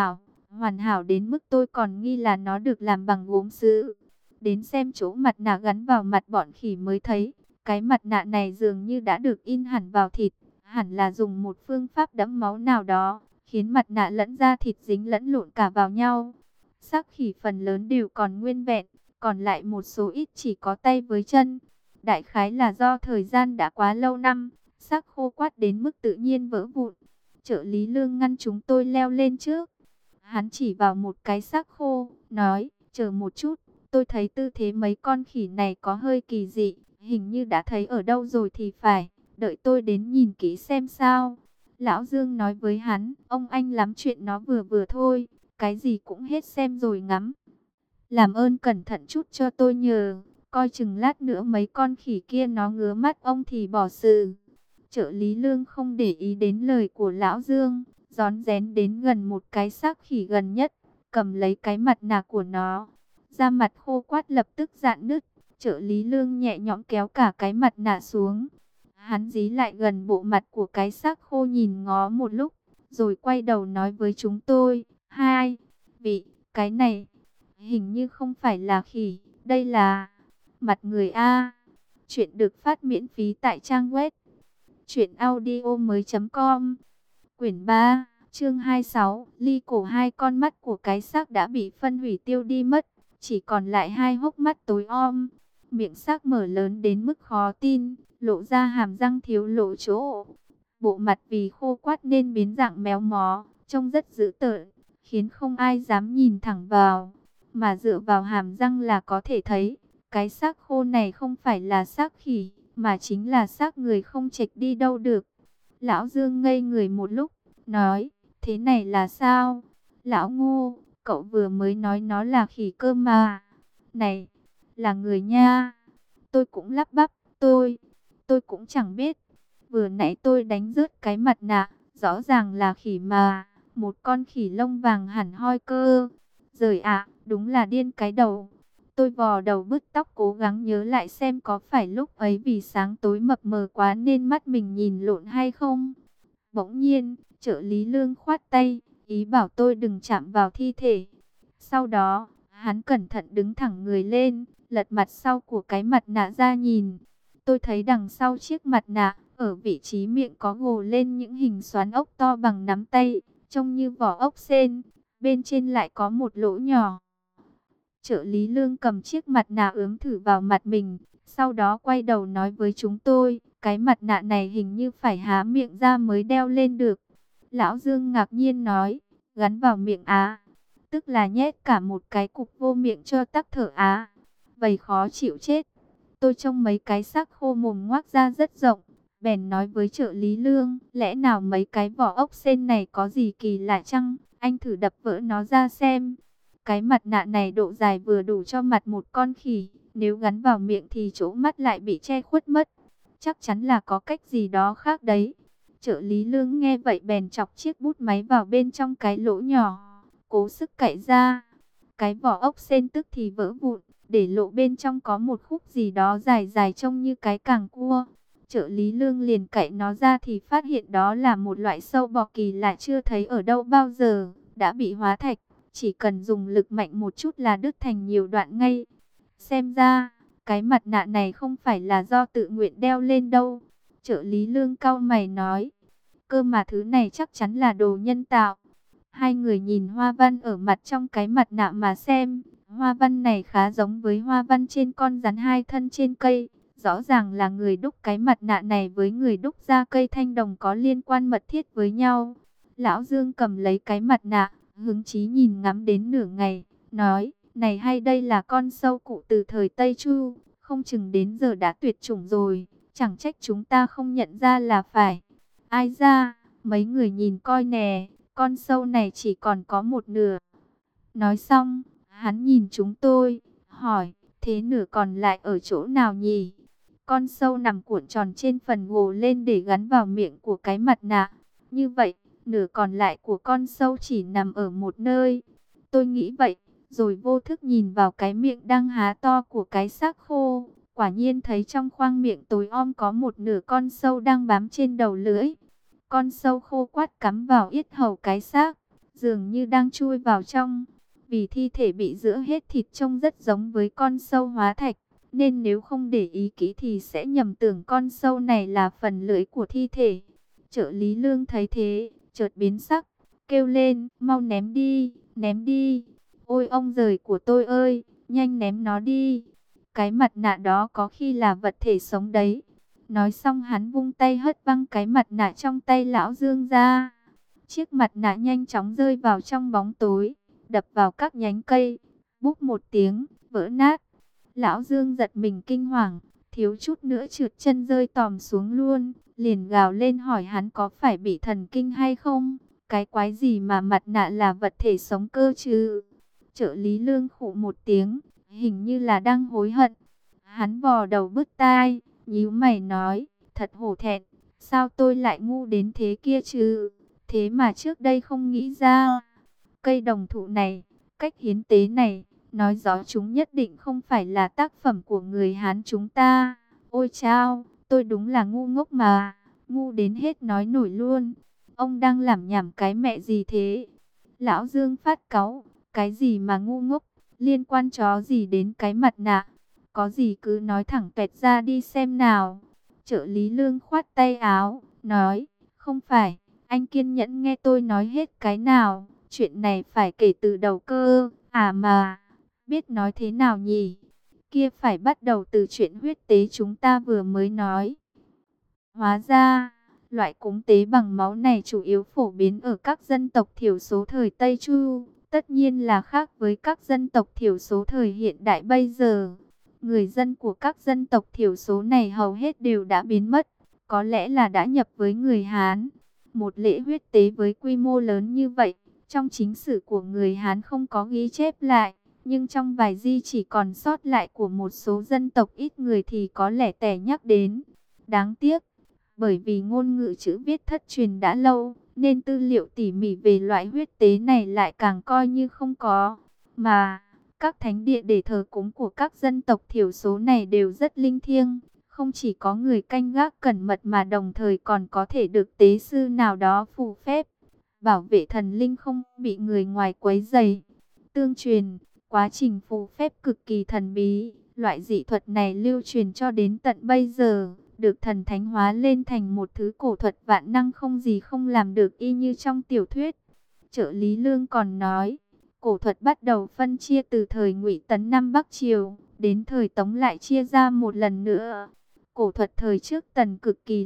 hoàn hảo đến mức tôi còn nghi là nó được làm bằng gốm sứ. Đến xem chỗ mặt nạ gắn vào mặt bọn khỉ mới thấy, cái mặt nạ này dường như đã được in hẳn vào thịt, hẳn là dùng một phương pháp đẫm máu nào đó, khiến mặt nạ lẫn da thịt dính lẫn lộn cả vào nhau. Xác khỉ phần lớn đều còn nguyên vẹn, còn lại một số ít chỉ có tay với chân. Đại khái là do thời gian đã quá lâu năm, xác khô quắt đến mức tự nhiên vỡ vụn. Trợ lý Lương ngăn chúng tôi leo lên trước. Hắn chỉ vào một cái xác khô, nói, chờ một chút, tôi thấy tư thế mấy con khỉ này có hơi kỳ dị, hình như đã thấy ở đâu rồi thì phải, đợi tôi đến nhìn kỹ xem sao. Lão Dương nói với hắn, ông anh lắm chuyện nó vừa vừa thôi, cái gì cũng hết xem rồi ngắm. Làm ơn cẩn thận chút cho tôi nhờ, coi chừng lát nữa mấy con khỉ kia nó ngứa mắt ông thì bỏ sự. Trợ lý Lương không để ý đến lời của Lão Dương, rón rén đến gần một cái xác khỉ gần nhất, cầm lấy cái mặt nạ của nó. Da mặt khô quắt lập tức rạn nứt, trợ lý Lương nhẹ nhõm kéo cả cái mặt nạ xuống. Hắn dí lại gần bộ mặt của cái xác khô nhìn ngó một lúc, rồi quay đầu nói với chúng tôi, hai vị, cái này hình như không phải là khỉ, đây là mặt người A. Chuyện được phát miễn phí tại trang web truyệnaudiomoi.com. Quyển 3, chương 26, ly cổ. Hai con mắt của cái xác đã bị phân hủy tiêu đi mất, chỉ còn lại hai hốc mắt tối om. Miệng xác mở lớn đến mức khó tin, lộ ra hàm răng thiếu lộ chỗ. Bộ mặt vì khô quắt nên biến dạng méo mó, trông rất dữ tợn, khiến không ai dám nhìn thẳng vào. Mà dựa vào hàm răng là có thể thấy, cái xác khô này không phải là xác khỉ, mà chính là xác người không chệch đi đâu được. Lão Dương ngây người một lúc, nói, thế này là sao? Lão Ngô, cậu vừa mới nói nó là khỉ cơ mà. Này, là người nha. Tôi cũng lắp bắp, tôi cũng chẳng biết. Vừa nãy tôi đánh rớt cái mặt nạ, rõ ràng là khỉ mà, một con khỉ lông vàng hẳn hoi cơ. Giời ạ, đúng là điên cái đầu. Tôi vò đầu bứt tóc cố gắng nhớ lại xem có phải lúc ấy vì sáng tối mập mờ quá nên mắt mình nhìn lộn hay không. Bỗng nhiên, trợ lý Lương khoát tay, ý bảo tôi đừng chạm vào thi thể. Sau đó, hắn cẩn thận đứng thẳng người lên, lật mặt sau của cái mặt nạ ra nhìn. Tôi thấy đằng sau chiếc mặt nạ, ở vị trí miệng có gồ lên những hình xoắn ốc to bằng nắm tay, trông như vỏ ốc sên, bên trên lại có một lỗ nhỏ. Trợ lý Lương cầm chiếc mặt nạ ướm thử vào mặt mình, sau đó quay đầu nói với chúng tôi, cái mặt nạ này hình như phải há miệng ra mới đeo lên được. Lão Dương ngạc nhiên nói, gắn vào miệng á, tức là nhét cả một cái cục vô miệng cho tắc thở á. Vậy khó chịu chết. Tôi trông mấy cái xác khô mồm ngoác ra rất rộng, bèn nói với trợ lý Lương, lẽ nào mấy cái vỏ ốc sên này có gì kỳ lạ chăng, anh thử đập vỡ nó ra xem. Cái mặt nạ này độ dài vừa đủ cho mặt một con khỉ, nếu gắn vào miệng thì chỗ mắt lại bị che khuất mất. Chắc chắn là có cách gì đó khác đấy. Trợ lý Lương nghe vậy bèn chọc chiếc bút máy vào bên trong cái lỗ nhỏ, cố sức cạy ra. Cái vỏ ốc sên tức thì vỡ vụn, để lộ bên trong có một khúc gì đó dài dài trông như cái càng cua. Trợ lý Lương liền cạy nó ra thì phát hiện đó là một loại sâu bọ kỳ lạ chưa thấy ở đâu bao giờ, đã bị hóa thạch. Chỉ cần dùng lực mạnh một chút là đứt thành nhiều đoạn ngay. Xem ra, cái mặt nạ này không phải là do tự nguyện đeo lên đâu. Trợ lý Lương cau mày nói, cơ mà thứ này chắc chắn là đồ nhân tạo. Hai người nhìn hoa văn ở mặt trong cái mặt nạ mà xem. Hoa văn này khá giống với hoa văn trên con rắn hai thân trên cây. Rõ ràng là người đúc cái mặt nạ này với người đúc ra cây thanh đồng có liên quan mật thiết với nhau. Lão Dương cầm lấy cái mặt nạ, hứng chí nhìn ngắm đến nửa ngày, nói, này hay đây là con sâu cụ từ thời Tây Chu, không chừng đến giờ đã tuyệt chủng rồi, chẳng trách chúng ta không nhận ra là phải. Ai ra, mấy người nhìn coi nè, con sâu này chỉ còn có một nửa. Nói xong, hắn nhìn chúng tôi, hỏi, thế nửa còn lại ở chỗ nào nhỉ? Con sâu nằm cuộn tròn trên phần gồ lên để gắn vào miệng của cái mặt nạ. Như vậy, nửa còn lại của con sâu chỉ nằm ở một nơi. Tôi nghĩ vậy, rồi vô thức nhìn vào cái miệng đang há to của cái xác khô. Quả nhiên thấy trong khoang miệng tối om có một nửa con sâu đang bám trên đầu lưỡi. Con sâu khô quắt cắm vào yết hầu cái xác, dường như đang chui vào trong. Vì thi thể bị rữa hết thịt trông rất giống với con sâu hóa thạch, nên nếu không để ý kỹ thì sẽ nhầm tưởng con sâu này là phần lưỡi của thi thể. Trợ lý Lương thấy thế, chợt biến sắc, kêu lên, mau ném đi, ném đi. Ôi ông giời của tôi ơi, nhanh ném nó đi. Cái mặt nạ đó có khi là vật thể sống đấy. Nói xong hắn vung tay hất văng cái mặt nạ trong tay lão Dương ra. Chiếc mặt nạ nhanh chóng rơi vào trong bóng tối, đập vào các nhánh cây, búp một tiếng, vỡ nát. Lão Dương giật mình kinh hoàng, thiếu chút nữa trượt chân rơi tòm xuống luôn, liền gào lên hỏi hắn có phải bị thần kinh hay không? Cái quái gì mà mặt nạ là vật thể sống cơ chứ? Trợ lý Lương khụ một tiếng, hình như là đang hối hận. Hắn vò đầu bứt tai, nhíu mày nói, thật hổ thẹn, sao tôi lại ngu đến thế kia chứ? Thế mà trước đây không nghĩ ra. Cây đồng thụ này, cách hiến tế này, nói rõ chúng nhất định không phải là tác phẩm của người Hán chúng ta. Ôi chao, tôi đúng là ngu ngốc mà, ngu đến hết nói nổi luôn. Ông đang làm nhảm cái mẹ gì thế? Lão Dương phát cáu, cái gì mà ngu ngốc, liên quan chó gì đến cái mặt nạ? Có gì cứ nói thẳng tuẹt ra đi xem nào. Trợ lý Lương khoát tay áo, nói, không phải, anh kiên nhẫn nghe tôi nói hết cái nào. Chuyện này phải kể từ đầu cơ, à mà, biết nói thế nào nhỉ? Kia phải bắt đầu từ chuyện huyết tế chúng ta vừa mới nói. Hóa ra, loại cúng tế bằng máu này chủ yếu phổ biến ở các dân tộc thiểu số thời Tây Chu, tất nhiên là khác với các dân tộc thiểu số thời hiện đại bây giờ. Người dân của các dân tộc thiểu số này hầu hết đều đã biến mất, có lẽ là đã nhập với người Hán. Một lễ huyết tế với quy mô lớn như vậy, trong chính sử của người Hán không có ghi chép lại, nhưng trong vài di chỉ còn sót lại của một số dân tộc ít người thì có lẽ tẻ nhắc đến. Đáng tiếc, bởi vì ngôn ngữ chữ viết thất truyền đã lâu, nên tư liệu tỉ mỉ về loại huyết tế này lại càng coi như không có. Mà, các thánh địa để thờ cúng của các dân tộc thiểu số này đều rất linh thiêng. Không chỉ có người canh gác cẩn mật mà đồng thời còn có thể được tế sư nào đó phù phép, bảo vệ thần linh không bị người ngoài quấy rầy. Tương truyền, quá trình phù phép cực kỳ thần bí, loại dị thuật này lưu truyền cho đến tận bây giờ, được thần thánh hóa lên thành một thứ cổ thuật vạn năng không gì không làm được y như trong tiểu thuyết. Trợ lý Lương còn nói, cổ thuật bắt đầu phân chia từ thời Ngụy Tấn năm Bắc Triều, đến thời Tống lại chia ra một lần nữa. Cổ thuật thời trước Tần cực kỳ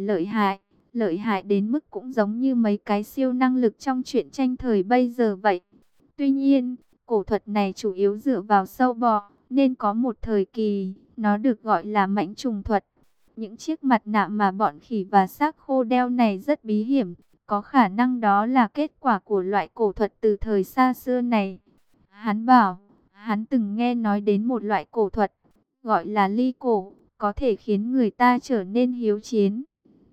lợi hại đến mức cũng giống như mấy cái siêu năng lực trong truyện tranh thời bây giờ vậy. Tuy nhiên, cổ thuật này chủ yếu dựa vào sâu bọ, nên có một thời kỳ, nó được gọi là mãnh trùng thuật. Những chiếc mặt nạ mà bọn khỉ và xác khô đeo này rất bí hiểm, có khả năng đó là kết quả của loại cổ thuật từ thời xa xưa này. Hắn bảo, hắn từng nghe nói đến một loại cổ thuật, gọi là ly cổ, có thể khiến người ta trở nên hiếu chiến.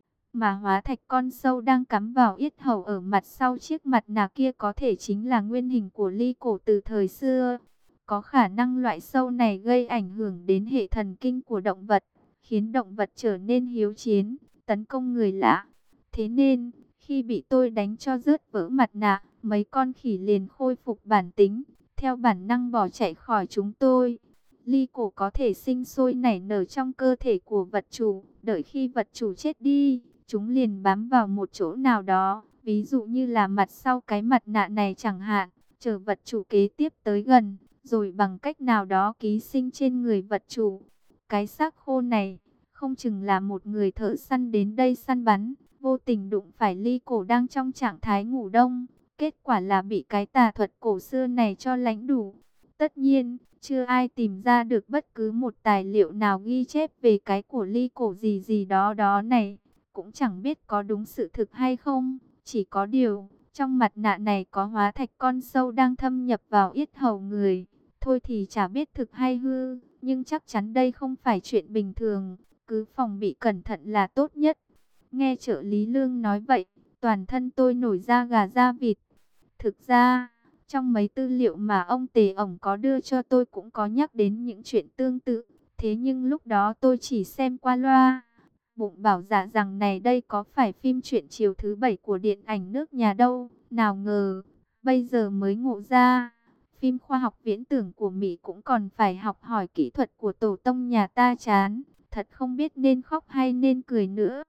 Mà hóa thạch con sâu đang cắm vào yết hầu ở mặt sau chiếc mặt nạ kia có thể chính là nguyên hình của ly cổ từ thời xưa. Có khả năng loại sâu này gây ảnh hưởng đến hệ thần kinh của động vật, khiến động vật trở nên hiếu chiến, tấn công người lạ. Thế nên, khi bị tôi đánh cho rớt vỡ mặt nạ, mấy con khỉ liền khôi phục bản tính, theo bản năng bỏ chạy khỏi chúng tôi. Ly cổ có thể sinh sôi nảy nở trong cơ thể của vật chủ, đợi khi vật chủ chết đi, chúng liền bám vào một chỗ nào đó, Ví dụ như là mặt sau cái mặt nạ này chẳng hạn, chờ vật chủ kế tiếp tới gần, rồi bằng cách nào đó ký sinh trên người vật chủ. Cái xác khô này, không chừng là một người thợ săn đến đây săn bắn, vô tình đụng phải Ly Cổ đang trong trạng thái ngủ đông. Kết quả là bị cái tà thuật cổ xưa này cho lãnh đủ. Tất nhiên, chưa ai tìm ra được bất cứ một tài liệu nào ghi chép về cái của Ly Cổ gì gì đó đó này. Cũng chẳng biết có đúng sự thực hay không. Chỉ có điều, trong mặt nạ này có hóa thạch con sâu đang thâm nhập vào yết hầu người. Thôi thì chả biết thực hay hư, nhưng chắc chắn đây không phải chuyện bình thường. Cứ phòng bị cẩn thận là tốt nhất. Nghe trợ lý Lương nói vậy, toàn thân tôi nổi da gà da vịt. Thực ra, trong mấy tư liệu mà ông Tề ổng có đưa cho tôi cũng có nhắc đến những chuyện tương tự. Thế nhưng lúc đó tôi chỉ xem qua loa. Bụng bảo dạ rằng này đây có phải phim truyện chiều thứ 7 của điện ảnh nước nhà đâu. Nào ngờ, bây giờ mới ngộ ra. Phim khoa học viễn tưởng của Mỹ cũng còn phải học hỏi kỹ thuật của tổ tông nhà ta chán. Thật không biết nên khóc hay nên cười nữa.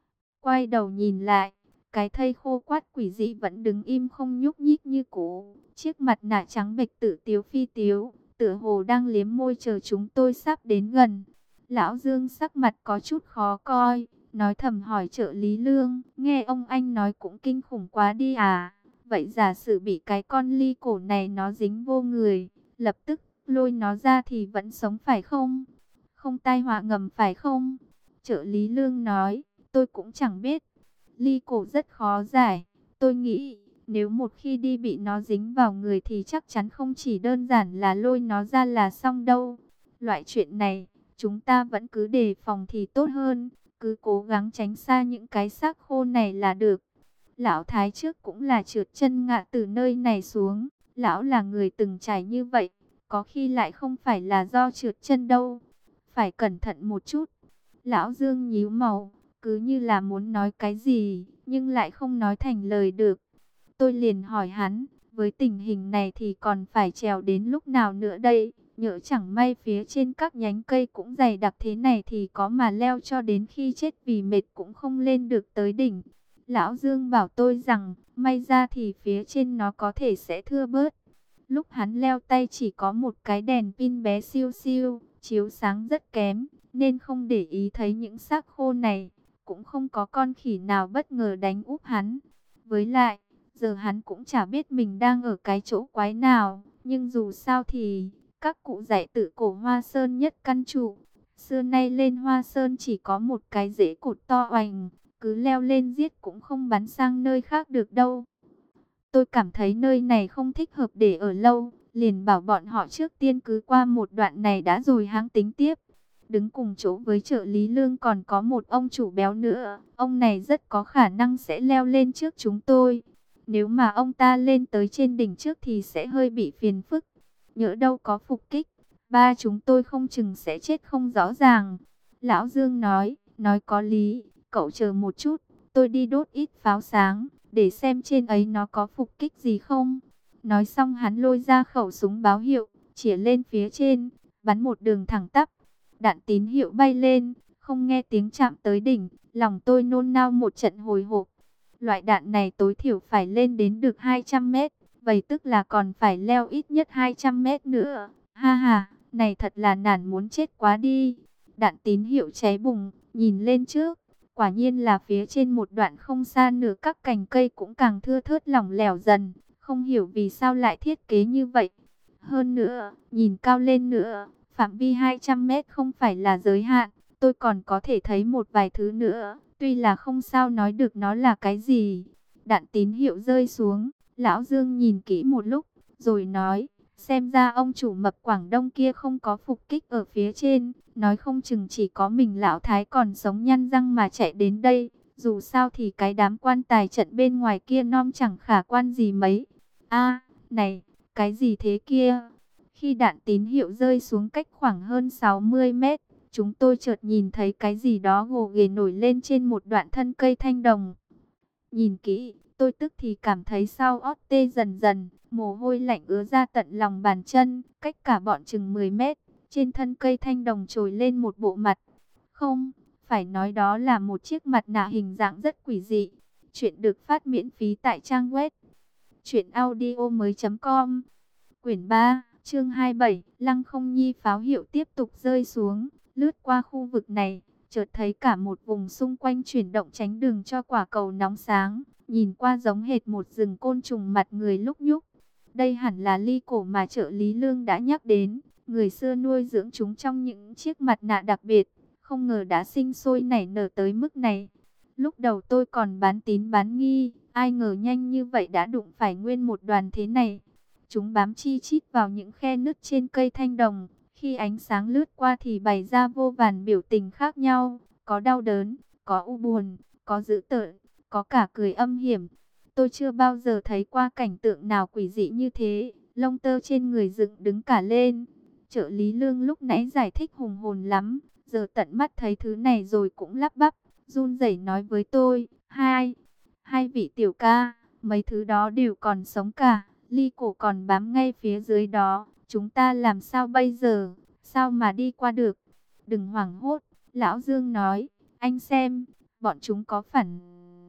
Quay đầu nhìn lại, cái thây khô quát quỷ dị vẫn đứng im không nhúc nhích như cũ. Chiếc mặt nạ trắng bệch tự tiếu phi tiếu, tựa hồ đang liếm môi chờ chúng tôi sắp đến gần. Lão Dương sắc mặt có chút khó coi, nói thầm hỏi trợ lý Lương, nghe ông anh nói cũng kinh khủng quá đi à. Vậy giả sử bị cái con Ly Cổ này nó dính vô người, lập tức lôi nó ra thì vẫn sống phải không? Không tai họa ngầm phải không? Trợ lý Lương nói, tôi cũng chẳng biết. Ly Cổ rất khó giải. Tôi nghĩ, nếu một khi đi bị nó dính vào người thì chắc chắn không chỉ đơn giản là lôi nó ra là xong đâu. Loại chuyện này, chúng ta vẫn cứ đề phòng thì tốt hơn. Cứ cố gắng tránh xa những cái xác khô này là được. Lão Thái trước cũng là trượt chân ngã từ nơi này xuống. Lão là người từng trải như vậy. Có khi lại không phải là do trượt chân đâu. Phải cẩn thận một chút. Lão Dương nhíu mày, cứ như là muốn nói cái gì, nhưng lại không nói thành lời được. Tôi liền hỏi hắn, với tình hình này thì còn phải trèo đến lúc nào nữa đây? Nhỡ chẳng may phía trên các nhánh cây cũng dày đặc thế này thì có mà leo cho đến khi chết vì mệt cũng không lên được tới đỉnh. Lão Dương bảo tôi rằng, may ra thì phía trên nó có thể sẽ thưa bớt. Lúc hắn leo tay chỉ có một cái đèn pin bé siêu siêu, chiếu sáng rất kém, nên không để ý thấy những xác khô này. Cũng không có con khỉ nào bất ngờ đánh úp hắn. Với lại, giờ hắn cũng chả biết mình đang ở cái chỗ quái nào. Nhưng dù sao thì, các cụ dạy tự cổ Hoa Sơn nhất căn trụ. Xưa nay lên Hoa Sơn chỉ có một cái rễ cột to oành. Cứ leo lên giết cũng không bắn sang nơi khác được đâu. Tôi cảm thấy nơi này không thích hợp để ở lâu. Liền bảo bọn họ trước tiên cứ qua một đoạn này đã rồi hãng tính tiếp. Đứng cùng chỗ với trợ lý Lương còn có một ông chủ béo nữa. Ông này rất có khả năng sẽ leo lên trước chúng tôi. Nếu mà ông ta lên tới trên đỉnh trước thì sẽ hơi bị phiền phức. Nhỡ đâu có phục kích, ba chúng tôi không chừng sẽ chết không rõ ràng. Lão Dương nói có lý, cậu chờ một chút, tôi đi đốt ít pháo sáng, để xem trên ấy nó có phục kích gì không. Nói xong hắn lôi ra khẩu súng báo hiệu, chĩa lên phía trên, bắn một đường thẳng tắp. Đạn tín hiệu bay lên, không nghe tiếng chạm tới đỉnh, lòng tôi nôn nao một trận hồi hộp. Loại đạn này tối thiểu phải lên đến được 200 mét, vậy tức là còn phải leo ít nhất 200 mét nữa. Ha ha, này thật là nản muốn chết quá đi. Đạn tín hiệu cháy bùng, nhìn lên trước, quả nhiên là phía trên một đoạn không xa nữa các cành cây cũng càng thưa thớt lỏng lẻo dần, không hiểu vì sao lại thiết kế như vậy. Hơn nữa, nhìn cao lên nữa, phạm vi 200 mét không phải là giới hạn, tôi còn có thể thấy một vài thứ nữa, tuy là không sao nói được nó là cái gì. Đạn tín hiệu rơi xuống, Lão Dương nhìn kỹ một lúc, rồi nói, xem ra ông chủ mập Quảng Đông kia không có phục kích ở phía trên, nói không chừng chỉ có mình Lão Thái còn sống nhăn răng mà chạy đến đây, dù sao thì cái đám quan tài trận bên ngoài kia non chẳng khả quan gì mấy. A, này, cái gì thế kia? Khi đạn tín hiệu rơi xuống cách khoảng hơn 60 mét, chúng tôi chợt nhìn thấy cái gì đó gồ ghề nổi lên trên một đoạn thân cây thanh đồng. Nhìn kỹ, tôi tức thì cảm thấy sau ót tê dần dần, mồ hôi lạnh ứa ra tận lòng bàn chân, cách cả bọn chừng 10 mét. Trên thân cây thanh đồng trồi lên một bộ mặt. Không, phải nói đó là một chiếc mặt nạ hình dạng rất quỷ dị. Chuyện được phát miễn phí tại trang web truyệnaudiomoi.com. Quyển 3, chương 27, Lăng Không Nhi pháo hiệu tiếp tục rơi xuống, lướt qua khu vực này, chợt thấy cả một vùng xung quanh chuyển động tránh đường cho quả cầu nóng sáng, nhìn qua giống hệt một rừng côn trùng mặt người lúc nhúc. Đây hẳn là ly cổ mà trợ lý Lương đã nhắc đến, người xưa nuôi dưỡng chúng trong những chiếc mặt nạ đặc biệt, không ngờ đã sinh sôi nảy nở tới mức này. Lúc đầu tôi còn bán tín bán nghi, ai ngờ nhanh như vậy đã đụng phải nguyên một đoàn thế này. Chúng bám chi chít vào những khe nứt trên cây thanh đồng, khi ánh sáng lướt qua thì bày ra vô vàn biểu tình khác nhau, có đau đớn, có u buồn, có dữ tợn, có cả cười âm hiểm. Tôi chưa bao giờ thấy qua cảnh tượng nào quỷ dị như thế, lông tơ trên người dựng đứng cả lên. Trợ lý Lương lúc nãy giải thích hùng hồn lắm, giờ tận mắt thấy thứ này rồi cũng lắp bắp, run rẩy nói với tôi, hai vị tiểu ca, mấy thứ đó đều còn sống cả, ly cổ còn bám ngay phía dưới đó, chúng ta làm sao bây giờ, sao mà đi qua được? Đừng hoảng hốt, Lão Dương nói, anh xem, bọn chúng có phản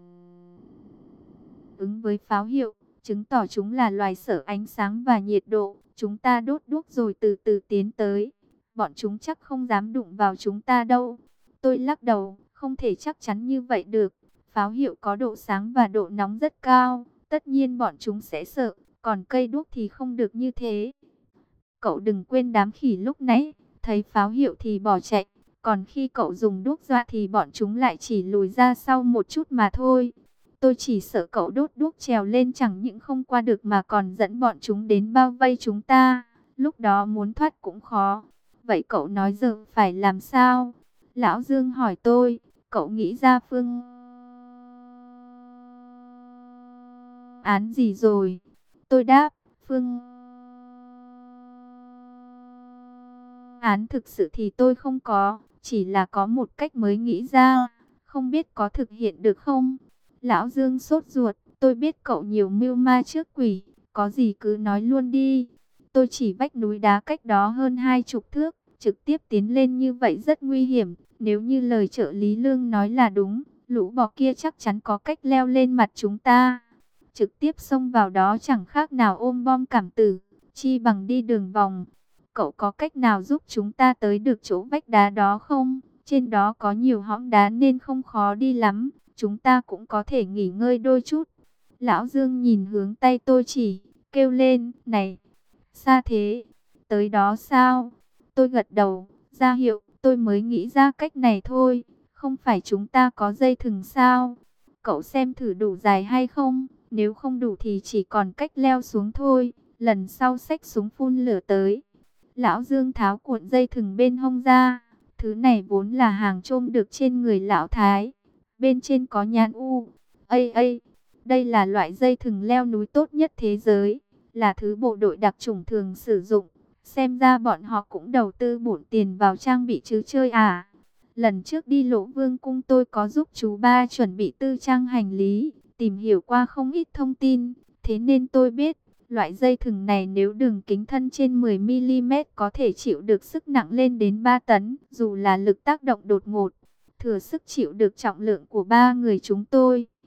ứng với pháo hiệu, chứng tỏ chúng là loài sợ ánh sáng và nhiệt độ, chúng ta đốt đuốc rồi từ từ tiến tới, bọn chúng chắc không dám đụng vào chúng ta đâu. Tôi lắc đầu, không thể chắc chắn như vậy được, pháo hiệu có độ sáng và độ nóng rất cao, tất nhiên bọn chúng sẽ sợ, còn cây đuốc thì không được như thế. Cậu đừng quên đám khỉ lúc nãy, thấy pháo hiệu thì bỏ chạy, còn khi cậu dùng đuốc dọa thì bọn chúng lại chỉ lùi ra sau một chút mà thôi. Tôi chỉ sợ cậu đốt đuốc trèo lên chẳng những không qua được mà còn dẫn bọn chúng đến bao vây chúng ta, lúc đó muốn thoát cũng khó. Vậy cậu nói giờ phải làm sao? Lão Dương hỏi tôi, cậu nghĩ ra phương án gì rồi? Tôi đáp, phương án thực sự thì tôi không có, chỉ là có một cách mới nghĩ ra, không biết có thực hiện được không? Lão Dương sốt ruột, tôi biết cậu nhiều mưu ma trước quỷ, có gì cứ nói luôn đi. Tôi chỉ vách núi đá cách đó hơn 20 thước, trực tiếp tiến lên như vậy rất nguy hiểm, nếu như lời trợ lý Lương nói là đúng, lũ bò kia chắc chắn có cách leo lên mặt chúng ta. Trực tiếp xông vào đó chẳng khác nào ôm bom cảm tử, chi bằng đi đường vòng. Cậu có cách nào giúp chúng ta tới được chỗ vách đá đó không? Trên đó có nhiều hõm đá nên không khó đi lắm, chúng ta cũng có thể nghỉ ngơi đôi chút. Lão Dương nhìn hướng tay tôi chỉ, kêu lên, này, xa thế, tới đó sao? Tôi gật đầu, ra hiệu, tôi mới nghĩ ra cách này thôi, không phải chúng ta có dây thừng sao? Cậu xem thử đủ dài hay không, nếu không đủ thì chỉ còn cách leo xuống thôi, lần sau xách súng phun lửa tới. Lão Dương tháo cuộn dây thừng bên hông ra, thứ này vốn là hàng chôm được trên người lão Thái, bên trên có nhãn u. Ây, đây là loại dây thừng leo núi tốt nhất thế giới, là thứ bộ đội đặc chủng thường sử dụng. Xem ra bọn họ cũng đầu tư bổn tiền vào trang bị chứ chơi à. Lần trước đi Lỗ Vương cung tôi có giúp chú ba chuẩn bị tư trang hành lý, tìm hiểu qua không ít thông tin, thế nên tôi biết, loại dây thừng này nếu đường kính thân trên 10 mm có thể chịu được sức nặng lên đến 3 tấn, dù là lực tác động đột ngột, thừa sức chịu được trọng lượng của 3 người chúng tôi.